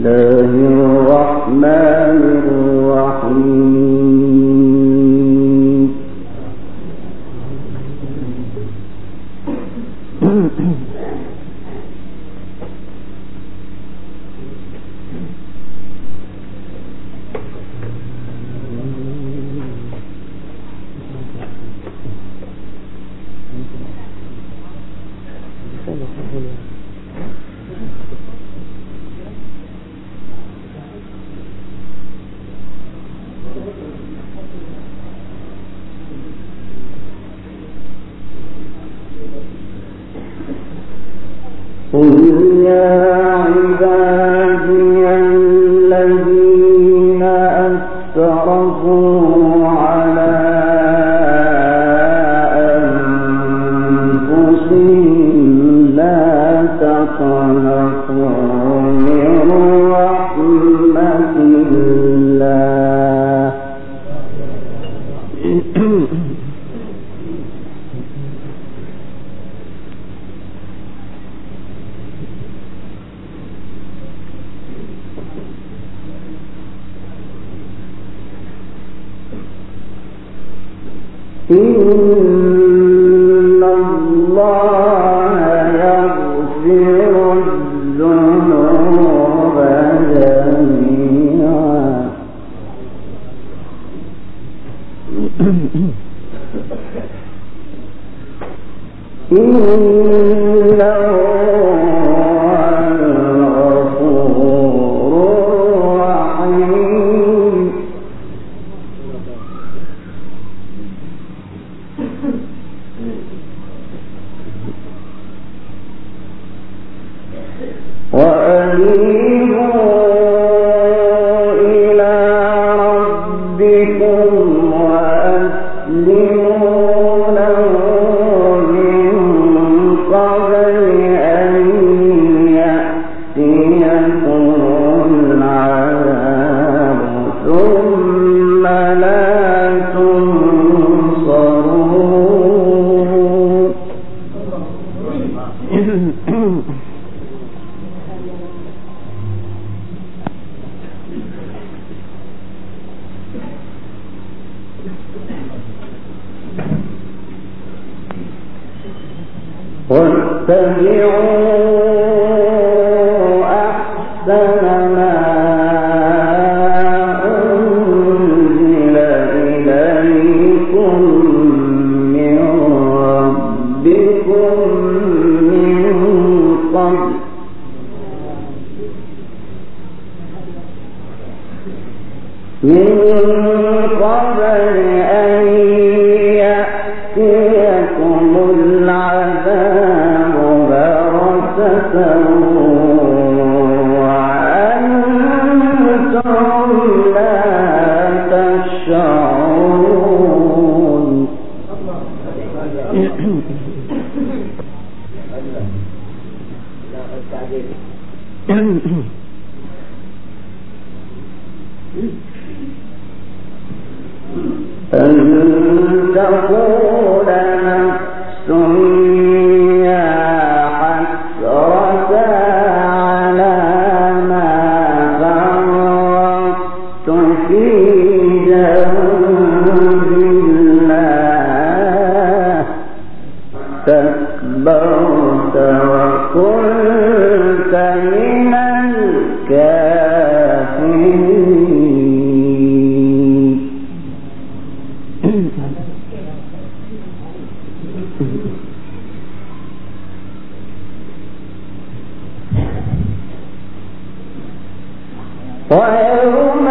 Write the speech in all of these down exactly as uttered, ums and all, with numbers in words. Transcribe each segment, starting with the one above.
الله الرحمن الرحيم. قل يا عبادي الذين أسرفوا على أنفسهم لا تقنطوا من رحمة الله إن الله يغفر الذنوب جميعا إنه الغفور الرحيم. وأنيبوا إلى ربكم وأسلموا له من قبل أن يأتيكم العذاب ثم لا تنصرون. واتبعوا أحسن ما أنزل إليكم من ربكم من قبل من قبل أن يأتيكم العذاب بغتة وأنتم لا تشعرون. أن تقول نفس يا حسرة على ما فرطت في جنب الله استكبرت وكنت من الكافرين. ويوم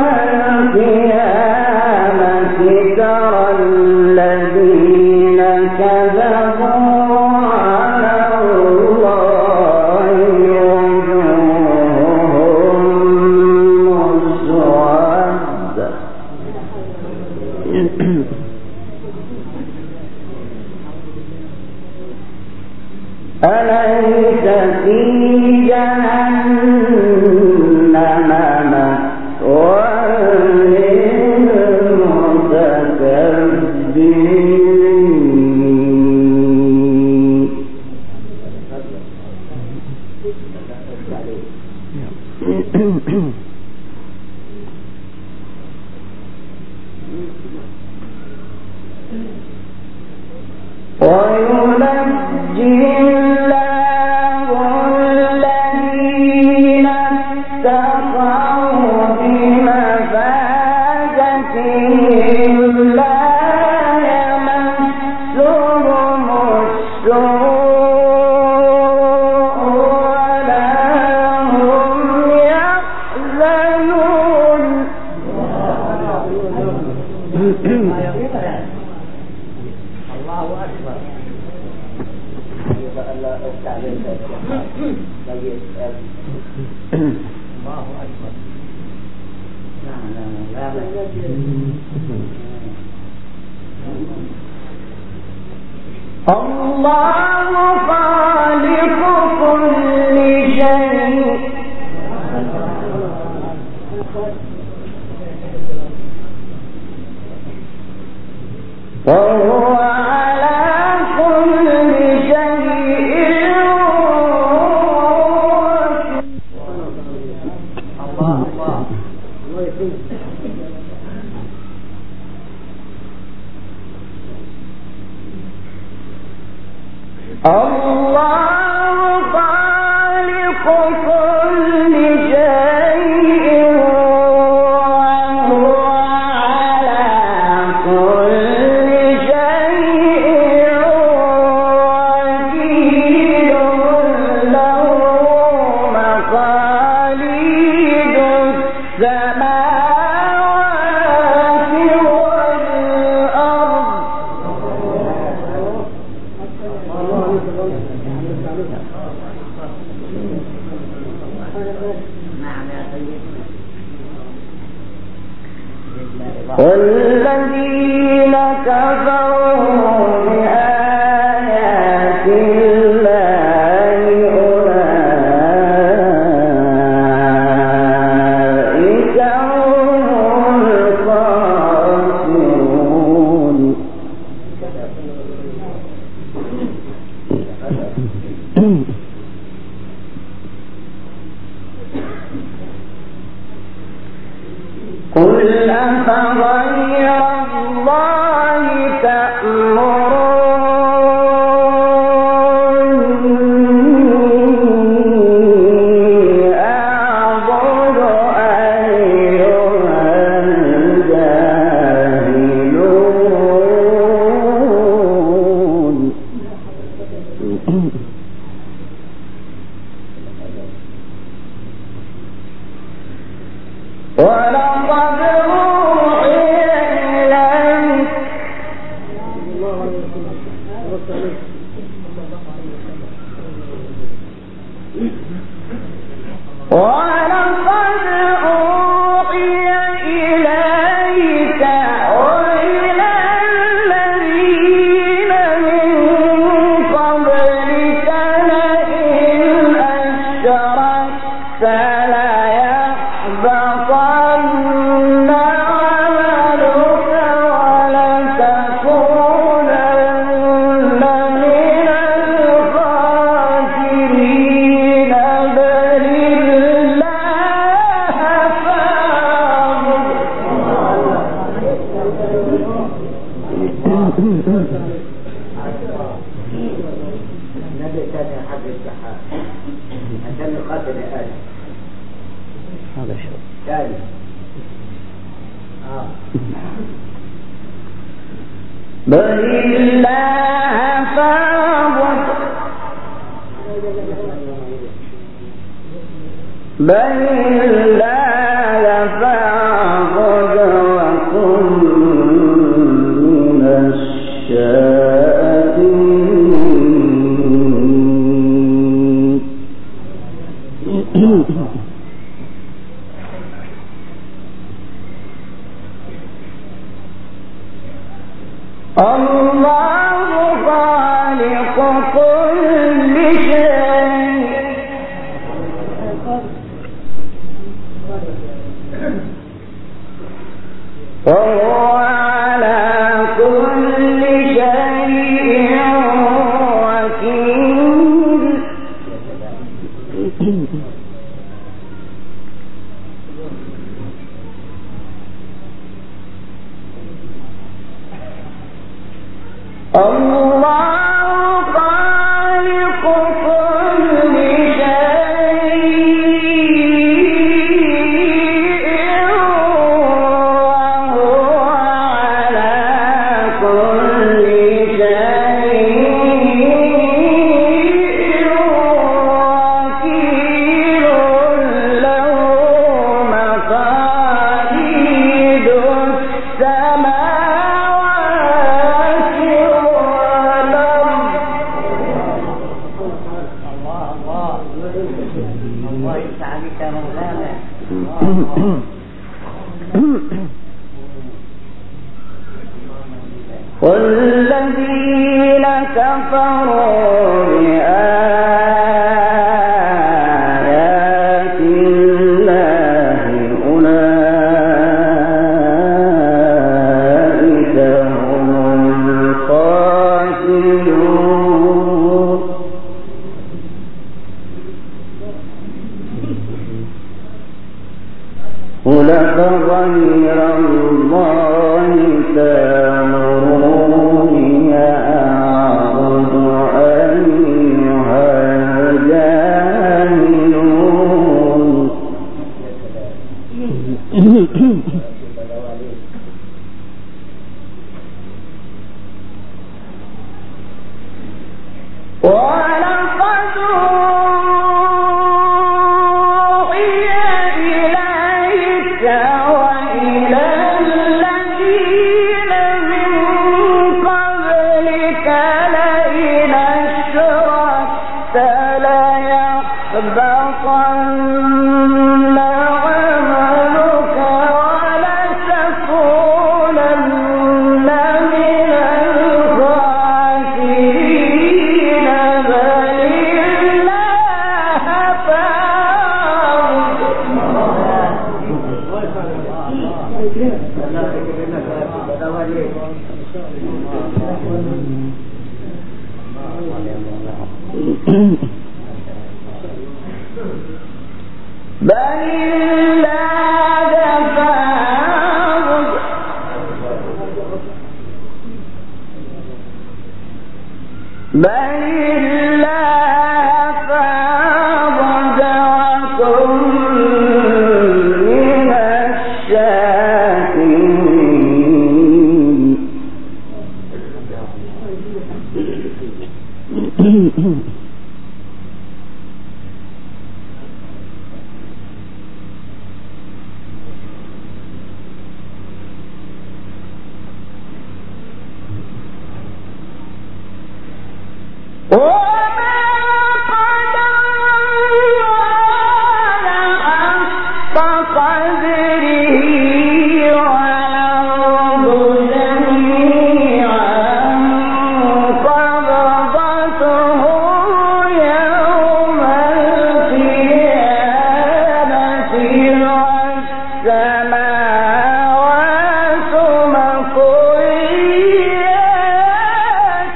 القيامة ترى الذين كذبوا على الله وجوههم مسودة أليس في جهنم مثوى للمتكبرين. والذين كفروا بآيات الله أولئك هم الخاسرون. قل أفغير الله تأمروني أعبد أيها الجاهلون. ولقد أوحي إليك ولقد أوحي إليك وإلى الذين من قبلك لئن أشركت ليحبطن عملك ولتكونن من الخاسرين. بل الله فاعبد. النبي كان يحب السحاب عشان يقاتل آدم. هذا شو ثاني آه. بل الله فاعبد. بل الله فاعبد وكن من الشاكرين. الله خالق كل شيء وهو على كل شيء وكيل. الله يفتح عليك يا مولانا. والذين كفروا بآيات الله أولئك هم الخاسرون. قل أفغير الله تأمروني أعبد أيها الجاهلون. ولقد أوحي إليك وإلى الذين من قبلك لئن أشركت ليحبطن عملك ولتكونن من الخاسرين. بل الله فاعبد. بل الله فاعبد. بل الله فاعبد وكن من الشاكرين. وما قدر الله حق قدره والأرض جميعا قبضته يوم القيامة والسماوات مطويات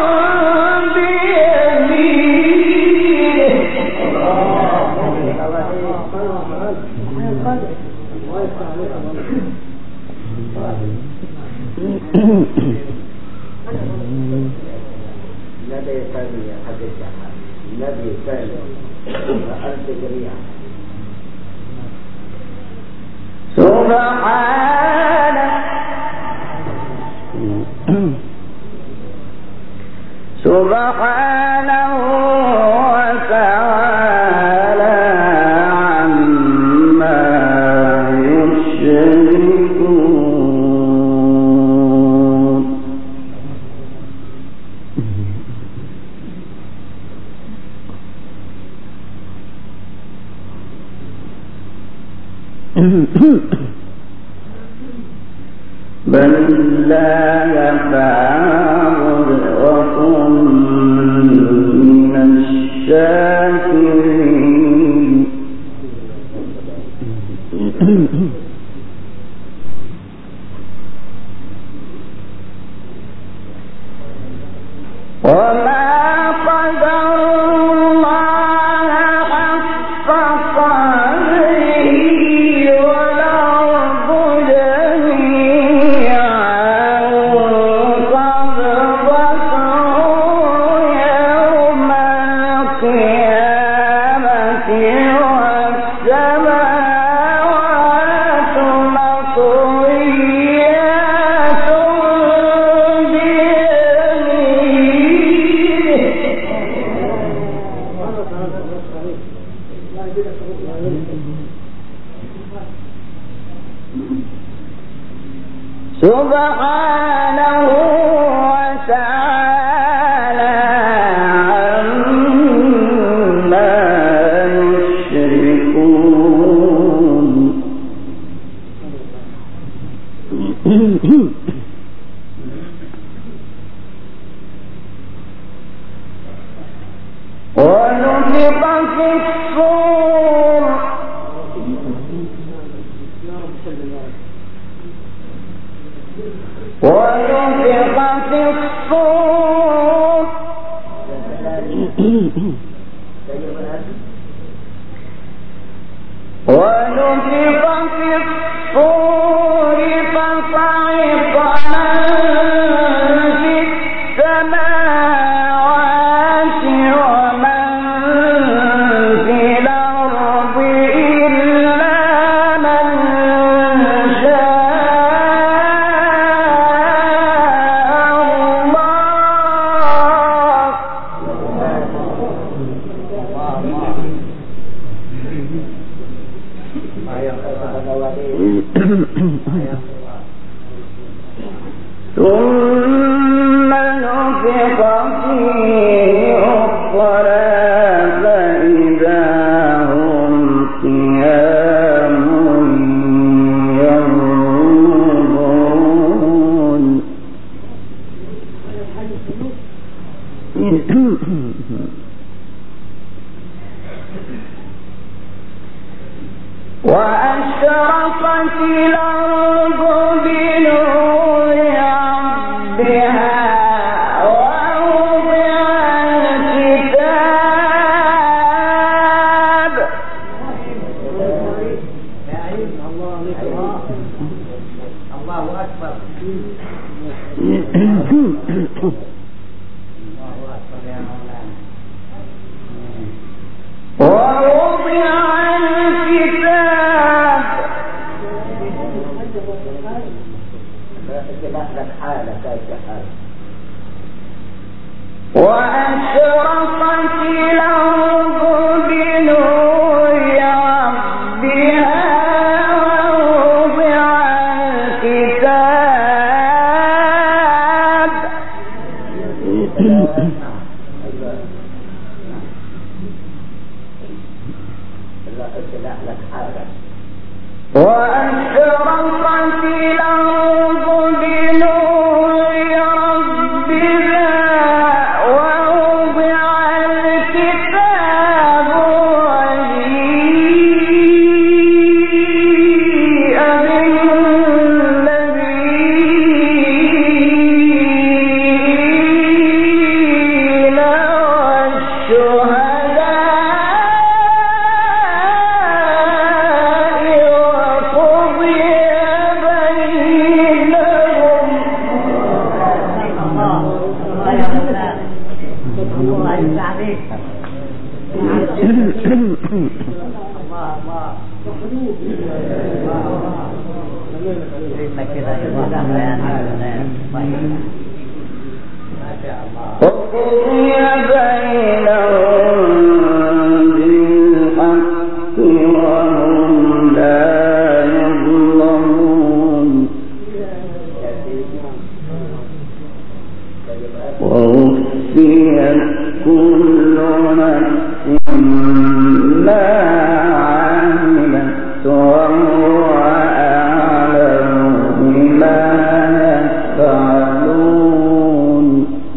النبي ثاني حدث النبي ثاني وأنت جميعا. سبحانه سبحانه وتعالى عما يشركون. بل لا يفعل وكن من الشاكرين. وما قدر الله حق قدره والأرض جميعا قبضته يوم القيامة والسماوات مطويات سبحانه وتعالى عما الصور ونفخ في الصور ونفخ في الصور فصعق من في السماوات ومن في الأرض إلا من شاء ثم نفخ فيه أخرى فإذا هم قيام ينظرون وأشرقت الأرض بنور ربها ووضع الكتاب الله أكبر ووضع الكتاب لك حالة كيف حالة وأشرقت الأرض بنور ربها ووضع الكتاب لك حالة وأشرقت الأرض بنور ربها ووضع الكتاب وجيء بالنبيين والشهداء وقضي بينهم وقضي بينهم بالحق وهم لا يظلمون ووفيت كل نفس ما عملت وهو أعلم بما يفعلون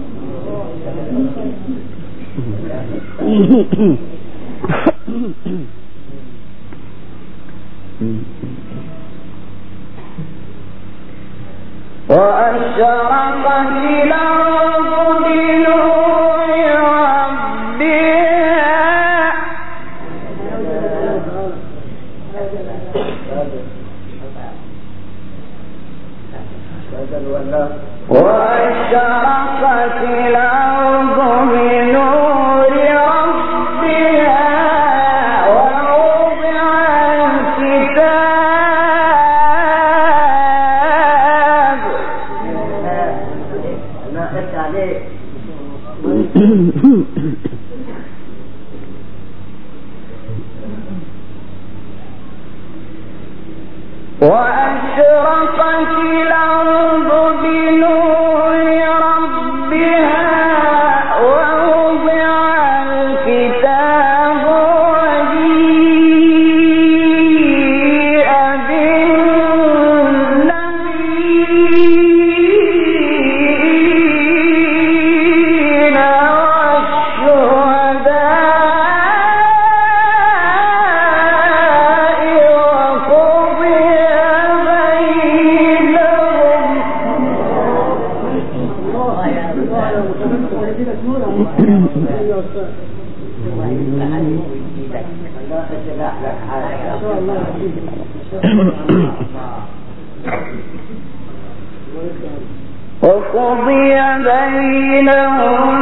وأشرقت الأرض بنور ربها وأشرقت الأرض بنور ربها ووضع الكتاب لا تسمع لك حاجة. إن شاء الله. وقضي بينهم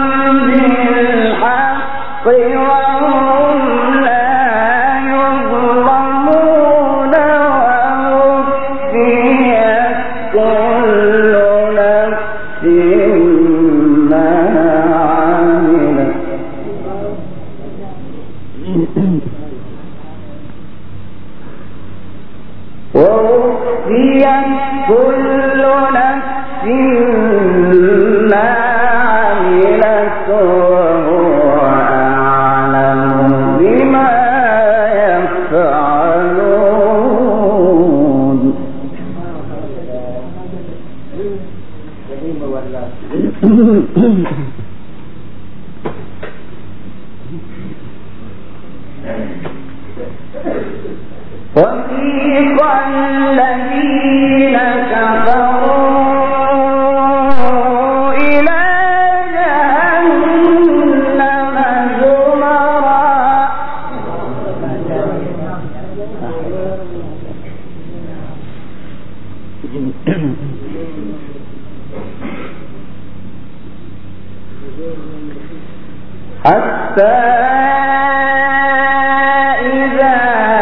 بالحق وهم لا يظلمون ووفيت كل نفس ما عملت ووفيت كل نفس ما عملت وهو أعلم بما يفعلون. وسيق الذين كفروا إلى جهنم زمرا حتى إذا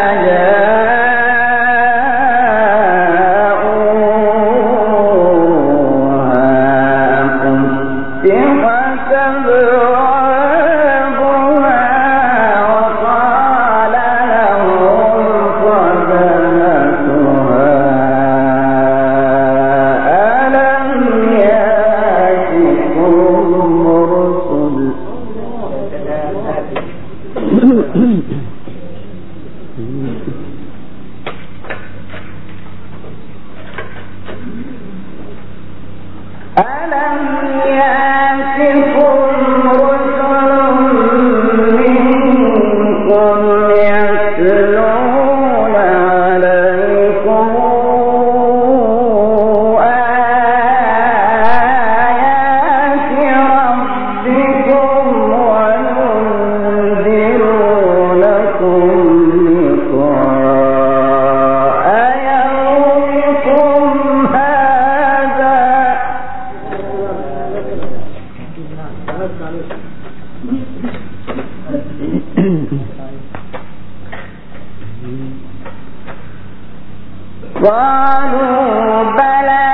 قالوا بلى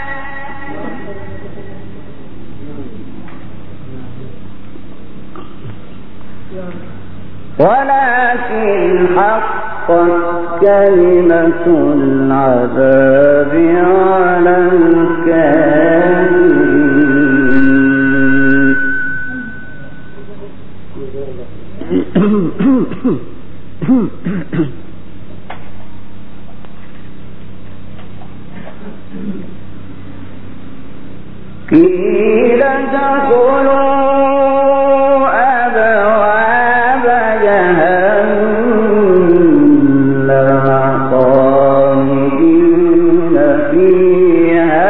ولكن حقت كلمة العذاب على الكافرين. قيل ادخلوا أبواب جهنم خالدين فيها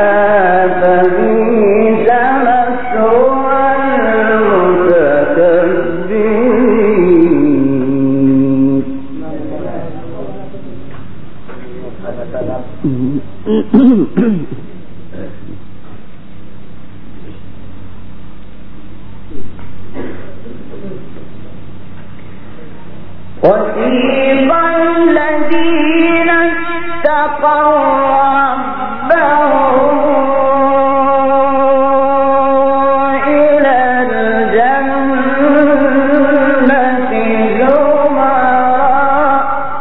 فبئس مثوى المتكبرين. وسيق الذين اتقوا ربهم إلى الجنة زمرا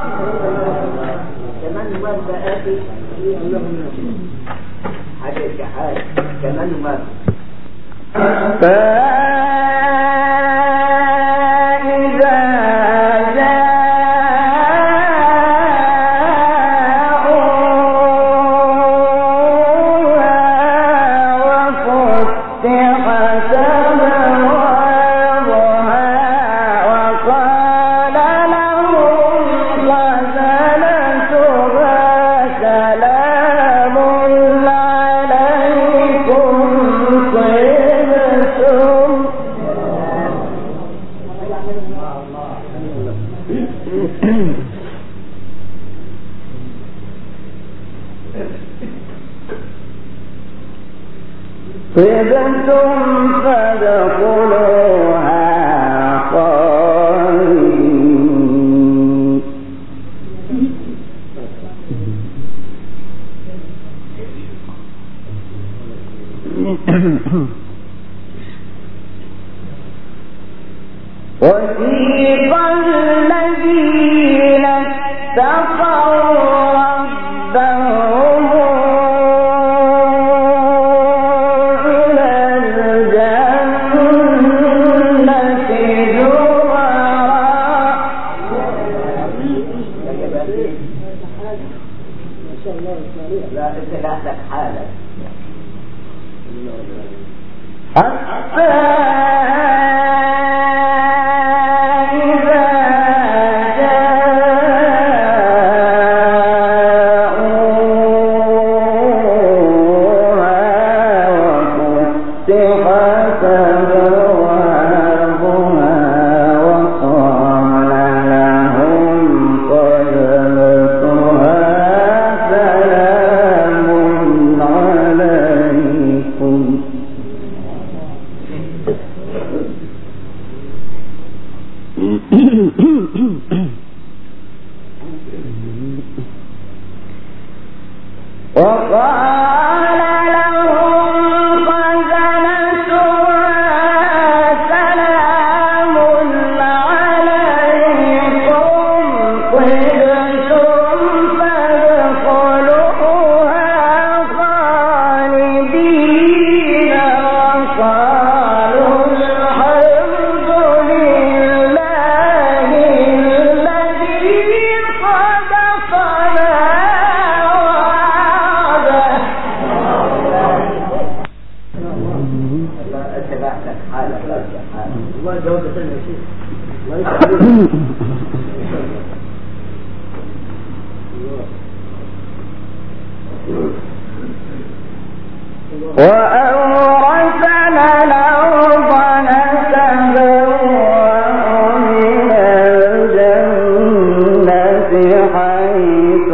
كمان مرة آتي حاجة كحال كمان مرة طبتم فادخلوها خالدين وسيق الذين اتقوا ربهم لا انت لك حالك حتى إذا جاءوها وفتحت أبوابها وقال لهم خزنتها سلام عليكم وقال لهم خزنتها سلام عليكم طبتم فادخلوها خالدين وقالوا الحمد لله الذي صدقنا وعده لا انت لك حالك لا انت حالك الله يجاوب سنة يا شيخ الله يسعدك وأورثنا الأرض نتبوأ من الجنة حيث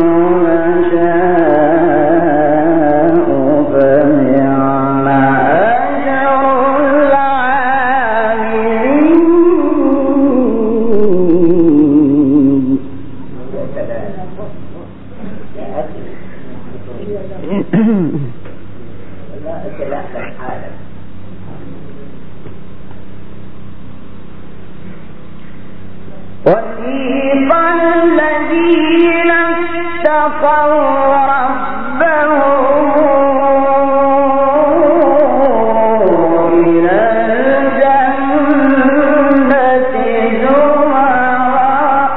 نشاء فنعم أجر العاملين يا سلام يا أخي لا انت لك حالك وسيق الذين اتقوا ربهم إلى الجنة زمرا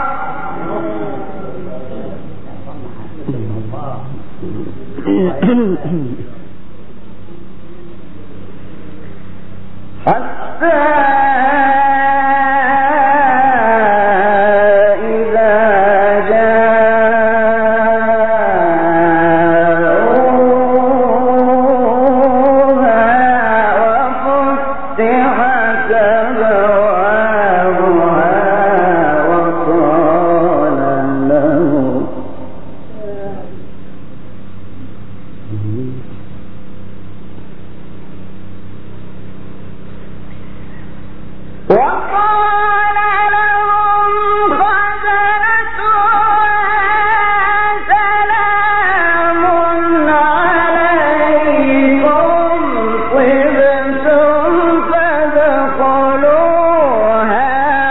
حتى إذا جاءوها وفتحت أبوابها وقال لهم وقال لهم خزنتها سلام عليكم طبتم فادخلوها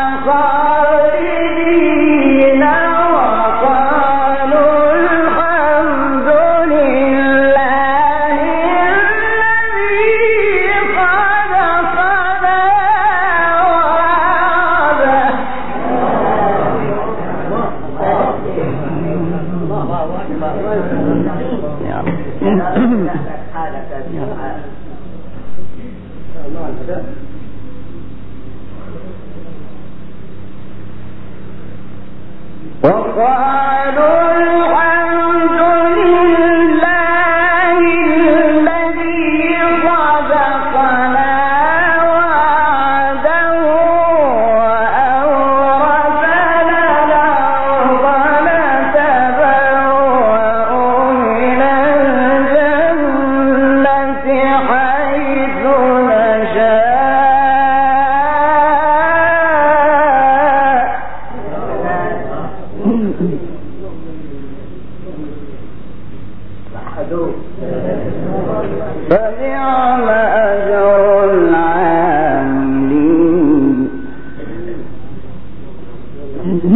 خالدين وقالوا الحمد لله الذي صدقنا وقالوا الحمد لله الذي صدقنا وعده وأورثنا الأرض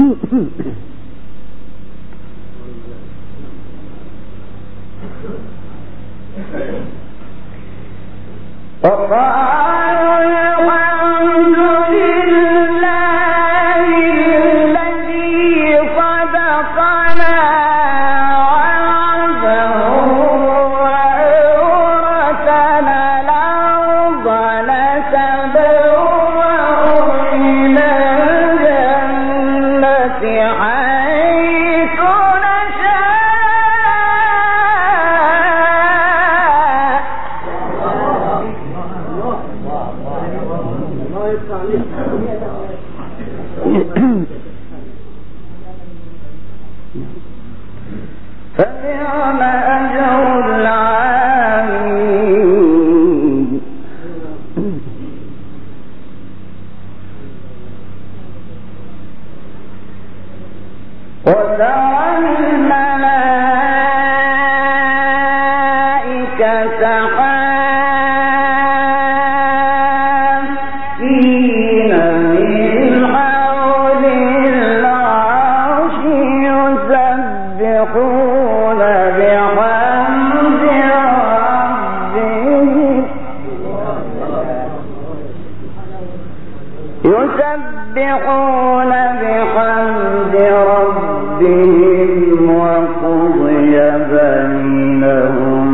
فنعم أجر العاملين وترى الملائكة حافين من حول العرش يسبحون بحمد ربهم يسبحون بحمد ربهم وقضي بينهم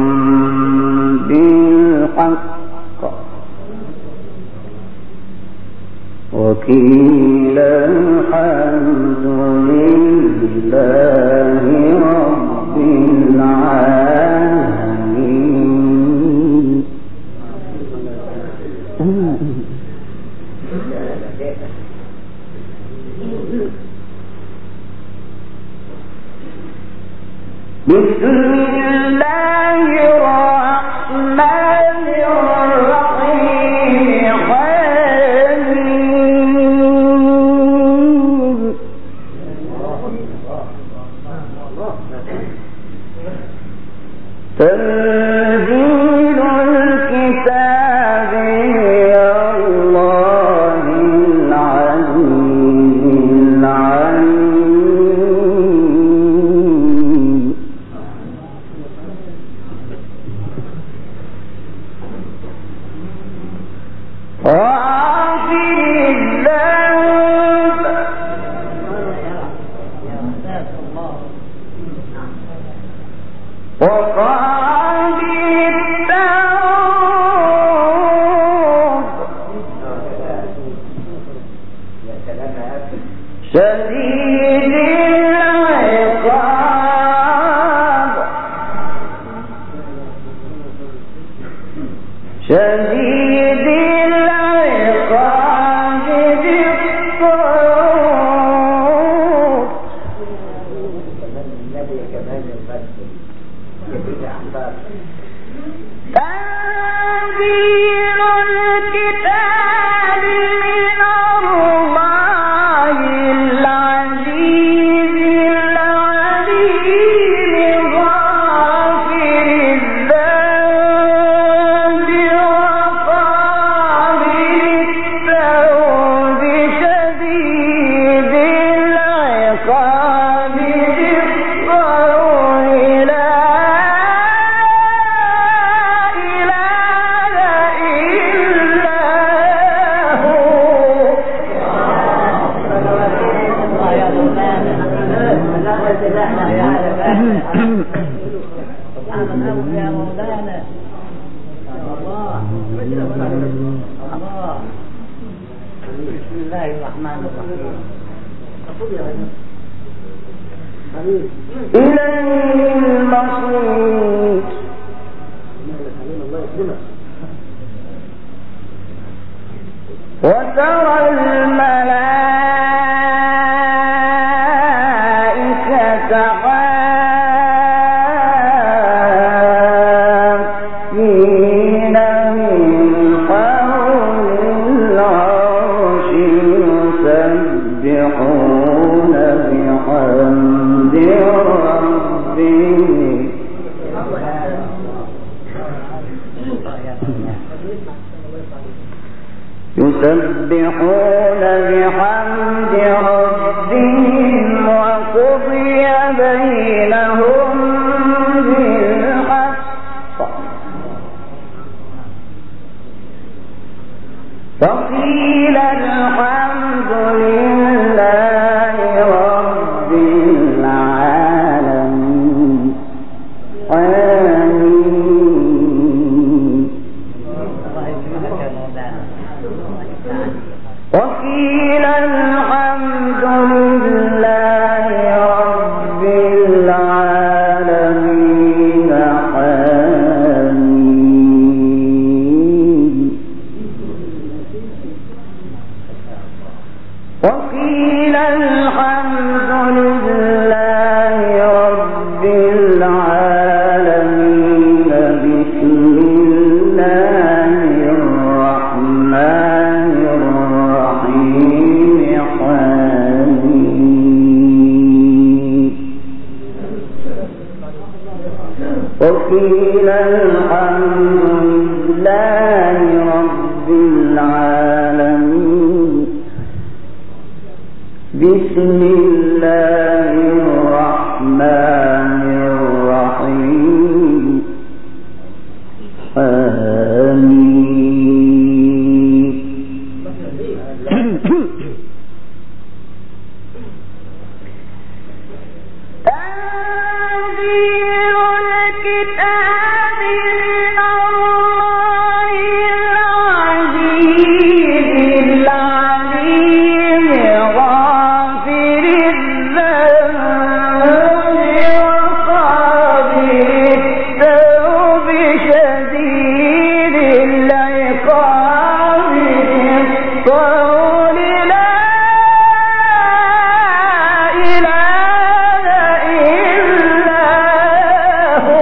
بالحق وقيل الحمد لله رب العالمين. بسم الله الرحمن الرحيم. حميم. تنزيل الكتاب من الله العزيز العليم. غافر الذنب وقابل التوب شديد العقاب شديد العقاب ذي الطول. تنزيل الكتاب من الله العزيز العليم. غافر الذنب وقابل التوب شديد العقاب ذي الطول. لا يا مولانا الله الله. بسم الله الرحمن الرحيم. إليه المصير. وترى الملائكة حافين من حول العرش يسبحون بحمد ربهم يسبحون بحمد ربهم وقضي بينهم بالحق وقيل الحمد لله رب العالمين. آمين. وقيل الحمد لله رب العالمين. آمين. وقيل الحمد لله رب العالمين. بسم الله الرحمن الرحيم. حميد. وقيل الحمد لله رب العالمين. بسم الله الرحمن الرحيم. آمين. تنزيل الكتاب من الله العزيز العليم. غافر الذنب وقابل التوب شديد العقاب بالقول لا إله إلا هو.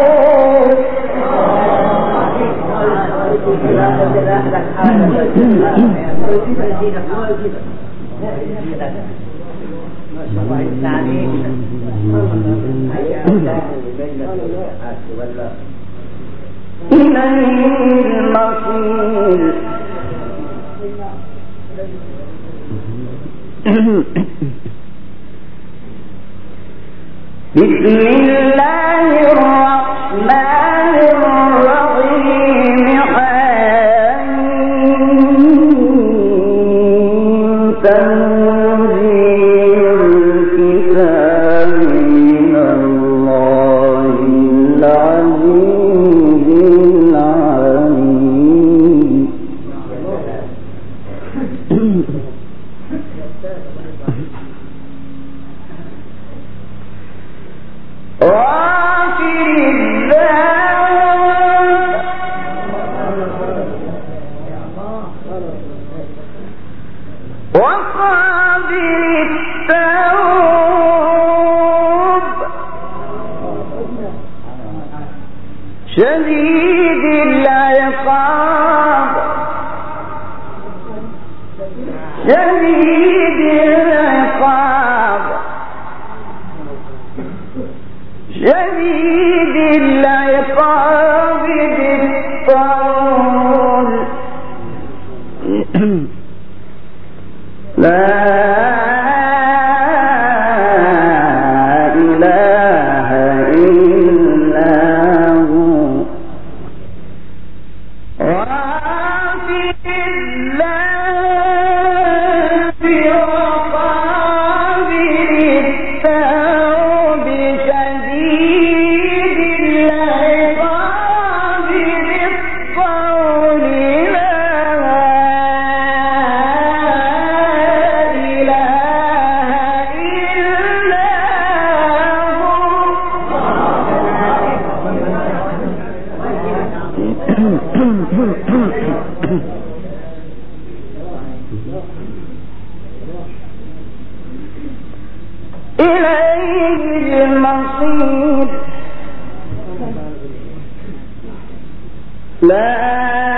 إليه المصير. بسم الله الرحمن الرحيم. حميم. تنزيل الكتاب من الله العزيز العليم. غافر الذنب وقابل التوب شديد العقاب شديد العقاب شديد العقاب بالطول لا إله إلا هو. غافر الذنب وقابل التوب شديد العقاب بالطول لا إله إلا إليه المصير. لا